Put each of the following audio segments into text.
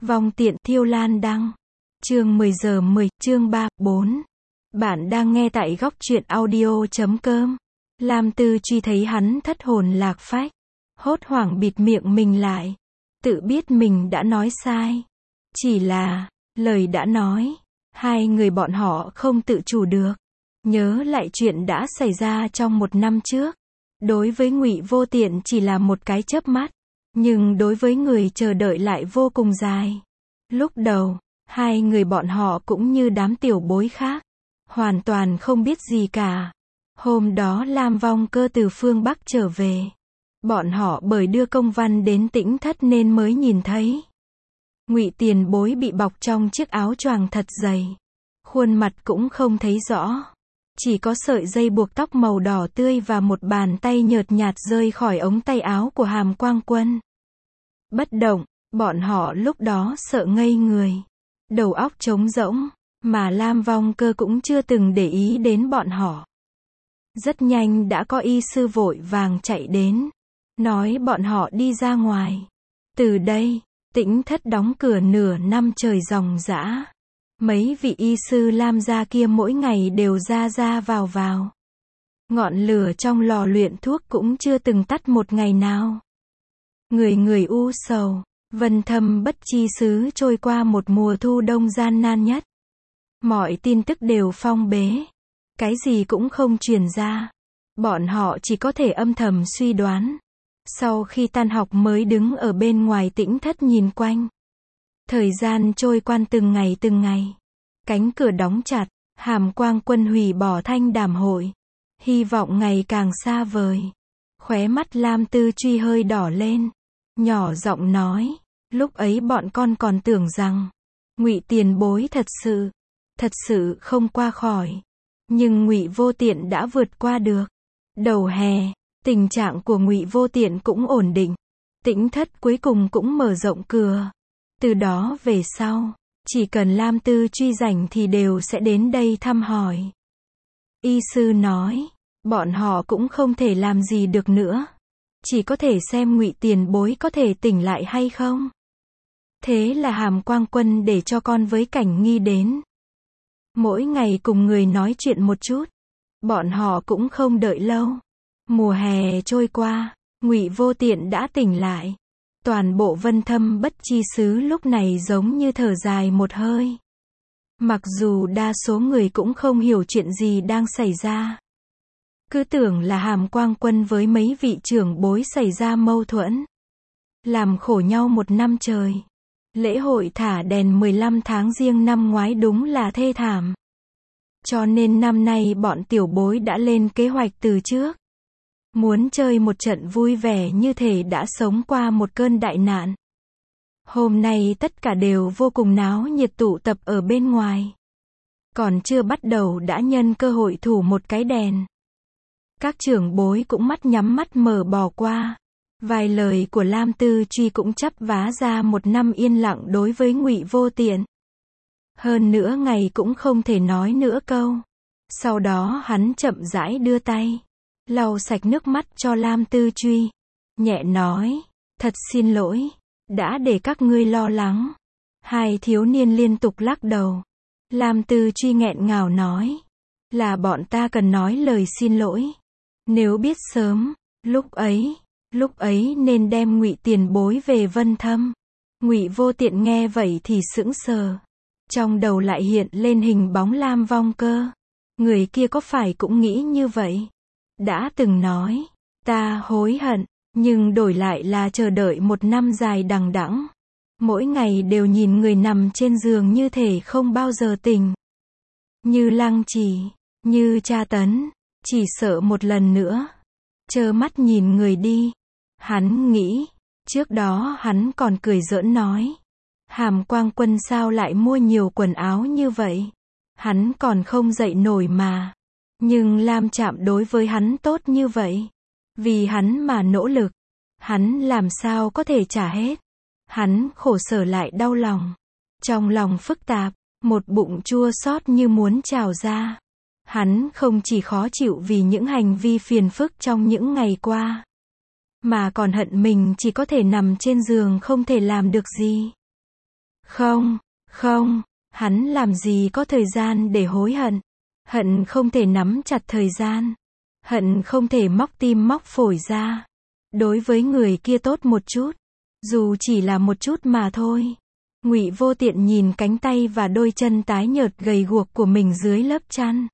Vong tiện Thiêu Lan đăng. Chương 10 giờ 10, chương 3, 4. Bạn đang nghe tại góc truyện audio.com. Lam Tư Truy thấy hắn thất hồn lạc phách, hốt hoảng bịt miệng mình lại, tự biết mình đã nói sai. Chỉ là, lời đã nói, hai người bọn họ không tự chủ được. Nhớ lại chuyện đã xảy ra trong 1 năm trước. Đối với Ngụy Vô Tiện chỉ là một cái chớp mắt, nhưng đối với người chờ đợi lại vô cùng dài. Lúc đầu, hai người bọn họ cũng như đám tiểu bối khác, hoàn toàn không biết gì cả. Hôm đó Lam Vong Cơ từ phương Bắc trở về. Bọn họ bởi đưa công văn đến Tĩnh Thất nên mới nhìn thấy. Ngụy Tiền Bối bị bọc trong chiếc áo choàng thật dày. Khuôn mặt cũng không thấy rõ. Chỉ có sợi dây buộc tóc màu đỏ tươi và một bàn tay nhợt nhạt rơi khỏi ống tay áo của Hàm Quang Quân. Bất động, bọn họ lúc đó sợ ngây người. Đầu óc trống rỗng, mà Lam Vong Cơ cũng chưa từng để ý đến bọn họ. Rất nhanh đã có y sư vội vàng chạy đến, nói bọn họ đi ra ngoài. Từ đây, Tĩnh Thất đóng cửa nửa năm trời ròng rã. Mấy vị y sư Lam gia kia mỗi ngày đều ra ra vào vào. Ngọn lửa trong lò luyện thuốc cũng chưa từng tắt một ngày nào. Người người u sầu, Vân Thâm Bất Chi xứ trôi qua một mùa thu đông gian nan nhất. Mọi tin tức đều phong bế. Cái gì cũng không truyền ra. Bọn họ chỉ có thể âm thầm suy đoán. Sau khi tan học mới đứng ở bên ngoài Tĩnh Thất nhìn quanh. Thời gian trôi qua từng ngày. Cánh cửa đóng chặt, Hàm Quang Quân hủy bỏ thanh đàm hội. Hy vọng ngày càng xa vời. Khóe mắt Lam Tư Truy hơi đỏ lên. Nhỏ giọng nói, lúc ấy bọn con còn tưởng rằng Ngụy Tiền Bối thật sự không qua khỏi. Nhưng Ngụy Vô Tiện đã vượt qua được. Đầu hè, tình trạng của Ngụy Vô Tiện cũng ổn định. Tĩnh Thất cuối cùng cũng mở rộng cửa. Từ đó về sau, chỉ cần Lam Tư Truy rảnh thì đều sẽ đến đây thăm hỏi. Y sư nói, bọn họ cũng không thể làm gì được nữa. Chỉ có thể xem Ngụy Tiền Bối có thể tỉnh lại hay không. Thế là Hàm Quang Quân để cho con với Cảnh Nghi đến. Mỗi ngày cùng người nói chuyện một chút. Bọn họ cũng không đợi lâu. Mùa hè trôi qua, Ngụy Vô Tiện đã tỉnh lại. Toàn bộ Vân Thâm Bất Chi xứ lúc này giống như thở dài một hơi. Mặc dù đa số người cũng không hiểu chuyện gì đang xảy ra. Cứ tưởng là Hàm Quang Quân với mấy vị trưởng bối xảy ra mâu thuẫn. Làm khổ nhau 1 năm trời. Lễ hội thả đèn 15 tháng Giêng năm ngoái đúng là thê thảm. Cho nên năm nay bọn tiểu bối đã lên kế hoạch từ trước. Muốn chơi một trận vui vẻ như thể đã sống qua một cơn đại nạn. Hôm nay tất cả đều vô cùng náo nhiệt tụ tập ở bên ngoài. Còn chưa bắt đầu đã nhân cơ hội thủ một cái đèn. Các trưởng bối cũng mắt nhắm mắt mở bỏ qua. Vài lời của Lam Tư Truy cũng chắp vá ra 1 năm yên lặng đối với Ngụy Vô Tiện. Hơn nữa ngày cũng không thể nói nữa câu. Sau đó hắn chậm rãi đưa tay, lau sạch nước mắt cho Lam Tư Truy. Nhẹ nói, thật xin lỗi, đã để các ngươi lo lắng. Hai thiếu niên liên tục lắc đầu. Lam Tư Truy nghẹn ngào nói, là bọn ta cần nói lời xin lỗi. Nếu biết sớm, lúc ấy nên đem Ngụy Tiền Bối về Vân Thâm. Ngụy Vô Tiện nghe vậy thì sững sờ. Trong đầu lại hiện lên hình bóng Lam Vong Cơ. Người kia có phải cũng nghĩ như vậy? Đã từng nói, ta hối hận, nhưng đổi lại là chờ đợi 1 năm dài đằng đẵng. Mỗi ngày đều nhìn người nằm trên giường như thể không bao giờ tỉnh. Như lăng trì, như tra tấn, chỉ sợ một lần nữa trơ mắt nhìn người đi. Hắn nghĩ, trước đó hắn còn cười giỡn nói, Hàm Quang Quân sao lại mua nhiều quần áo như vậy? Hắn còn không dậy nổi mà. Nhưng Lam Trạm đối với hắn tốt như vậy. Vì hắn mà nỗ lực. Hắn làm sao có thể trả hết. Hắn khổ sở lại đau lòng. Trong lòng phức tạp, một bụng chua xót như muốn trào ra. Hắn không chỉ khó chịu vì những hành vi phiền phức trong những ngày qua, mà còn hận mình chỉ có thể nằm trên giường không thể làm được gì. Không, không, hắn làm gì có thời gian để hối hận. Hận không thể nắm chặt thời gian. Hận không thể móc tim móc phổi ra. Đối với người kia tốt một chút. Dù chỉ là một chút mà thôi. Ngụy Vô Tiện nhìn cánh tay và đôi chân tái nhợt gầy guộc của mình dưới lớp chăn.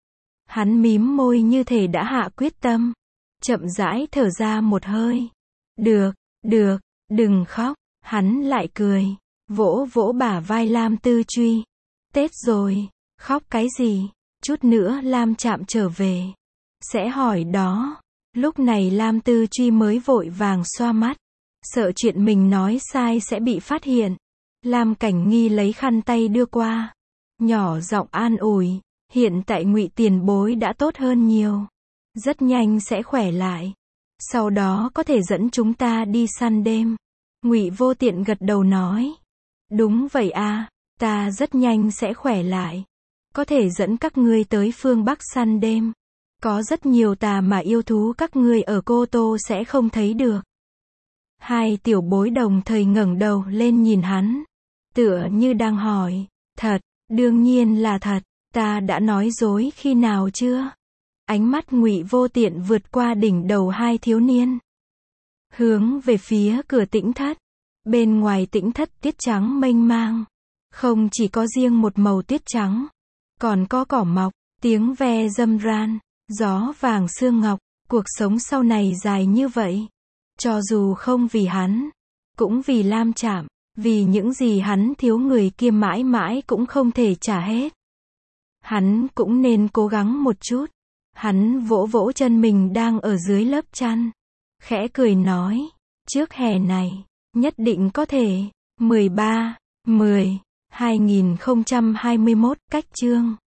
Hắn mím môi như thể đã hạ quyết tâm. Chậm rãi thở ra một hơi. Được, được, đừng khóc. Hắn lại cười. Vỗ vỗ bả vai Lam Tư Truy. Tết rồi, khóc cái gì? Chút nữa Lam Trạm trở về. Sẽ hỏi đó. Lúc này Lam Tư Truy mới vội vàng xoa mắt. Sợ chuyện mình nói sai sẽ bị phát hiện. Lam Cảnh Nghi lấy khăn tay đưa qua. Nhỏ giọng an ủi. Hiện tại Ngụy tiền bối đã tốt hơn nhiều. Rất nhanh sẽ khỏe lại. Sau đó có thể dẫn chúng ta đi săn đêm. Ngụy Vô Tiện gật đầu nói. Đúng vậy à, ta rất nhanh sẽ khỏe lại. Có thể dẫn các ngươi tới phương Bắc săn đêm. Có rất nhiều tà mà yêu thú các ngươi ở Cô Tô sẽ không thấy được. Hai tiểu bối đồng thời ngẩng đầu lên nhìn hắn. Tựa như đang hỏi. Thật, đương nhiên là thật. Ta đã nói dối khi nào chưa? Ánh mắt Ngụy Vô Tiện vượt qua đỉnh đầu hai thiếu niên. Hướng về phía cửa tĩnh thất. Bên ngoài tĩnh thất tiết trắng mênh mang. Không chỉ có riêng một màu tiết trắng. Còn có cỏ mọc, tiếng ve râm ran, gió vàng sương ngọc. Cuộc sống sau này dài như vậy. Cho dù không vì hắn, cũng vì Lam Trạm. Vì những gì hắn thiếu người kia mãi mãi cũng không thể trả hết. Hắn cũng nên cố gắng một chút. Hắn vỗ vỗ chân mình đang ở dưới lớp chăn. Khẽ cười nói. Trước hè này, nhất định có thể. 13/10/2021 cách chương